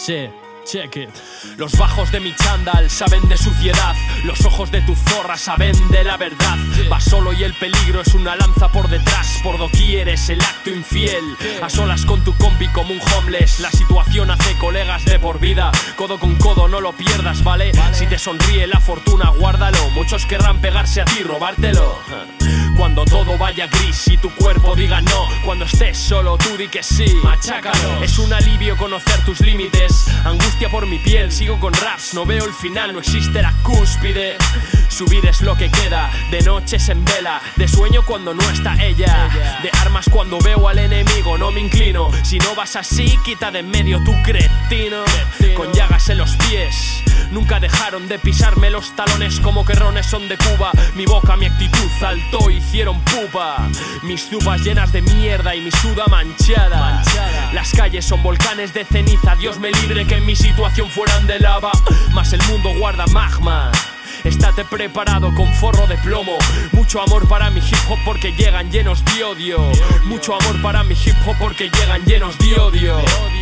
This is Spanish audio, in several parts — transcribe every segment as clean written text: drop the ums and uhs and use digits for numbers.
Sí, check it. Los bajos de mi chándal saben de suciedad. Los ojos de tu zorra saben de la verdad. Vas solo y el peligro es una lanza por detrás. Por doquier es el acto infiel. A solas con tu compi como un homeless. La situación hace colegas de por vida. Codo con codo no lo pierdas, ¿vale? Si te sonríe la fortuna guárdalo. Muchos querrán pegarse a ti y robártelo. Cuando todo vaya gris y tu cuerpo diga no. Cuando estés solo tú di que sí. Machácalo. Es un alivio conocer tus límites. Angustia por mi piel, sigo con raps. No veo el final, no existe la cúspide. Subir es lo que queda. De noche se envela. De sueño cuando no está ella. De armas cuando veo al enemigo. No me inclino. Si no vas así, quita de en medio tu cretino. Con llagas en los pies. Nunca dejaron de pisarme los talones como que rones son de Cuba. Mi boca, mi actitud saltó, hicieron pupa. Mis zupas llenas de mierda y mi suda manchada. Las calles son volcanes de ceniza. Dios me libre que en mi situación fueran de lava. Mas el mundo guarda magma. Estate preparado con forro de plomo. Mucho amor para mi hip hop porque llegan llenos de odio. Mucho amor para mi hip hop porque llegan llenos de odio.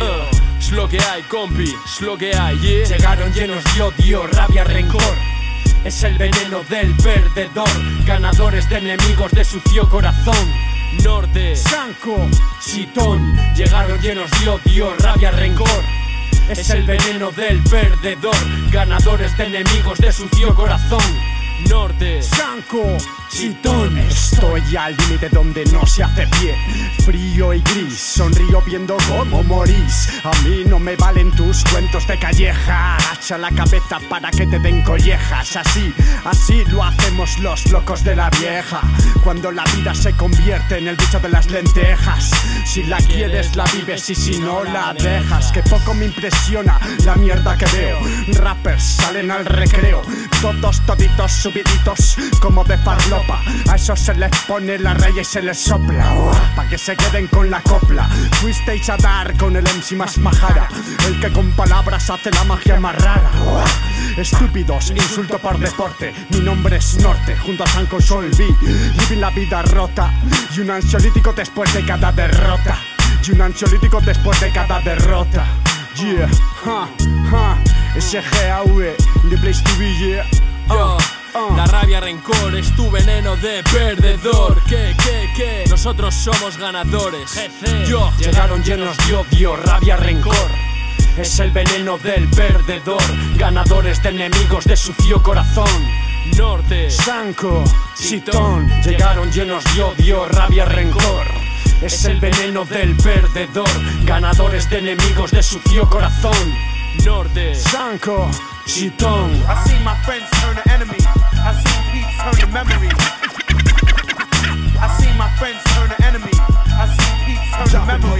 Es lo que hay, compi, es lo que hay, yeah. Llegaron llenos de odio, rabia, rencor. Es el veneno del perdedor. Ganadores de enemigos de sucio corazón. Norte, Sanco, Chitón. Llegaron llenos de odio, rabia, rencor. Es el veneno del perdedor. Ganadores de enemigos de sucio corazón. Norte, Sanco, Chitón. Estoy al límite donde no se hace pie. Frío y gris, sonrío viendo cómo morís. A mí no me valen tus cuentos de calleja. Agacha la cabeza para que te den collejas. Así lo hacemos los locos de la vieja. Cuando la vida se convierte en el bicho de las lentejas. Si la quieres la vives y si no la dejas. Que poco me impresiona la mierda que veo. Rappers salen al recreo. Todos toditos subiditos como de farlopa. A eso se les pone la raya y se les sopla. Pa' que se queden con la copla. Fuisteis a dar con el MC más majara. El que con palabras hace la magia más rara. Estúpidos, insulto por deporte. Mi nombre es Norte, junto a Sanco Solvi. Vivir la vida rota. Y un ansiolítico después de cada derrota. Y un ansiolítico después de cada derrota. Yeah, SGAV, the place to be, yeah. La rabia, rencor es tu veneno de perdedor. ¿Qué? Nosotros somos ganadores. Yo. Llegaron llenos de odio, rabia, rencor. Es el veneno del perdedor. Ganadores de enemigos de sucio corazón. Norte, Sanco, Chitón. Llegaron llenos de odio, rabia, rencor. Es el veneno del perdedor. Ganadores de enemigos de sucio corazón. Norte, Sanco, Chitón. I seen my friends turn to enemies. I seen peace turn to memory. I seen my friends turn to enemies. I seen peace turn to memory.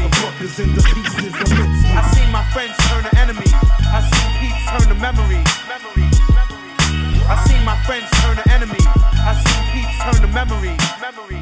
I seen my friends turn to enemies. I seen peace turn to memory. I seen my friends turn to enemies. I seen peace turn to memory.